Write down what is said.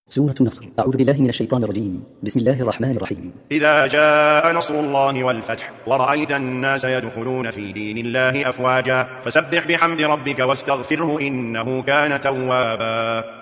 سورة النصر. أعوذ بالله من الشيطان الرجيم. بسم الله الرحمن الرحيم. إذا جاء نصر الله والفتح ورأيت الناس يدخلون في دين الله أفواجا فسبح بحمد ربك واستغفره إنه كان توابا.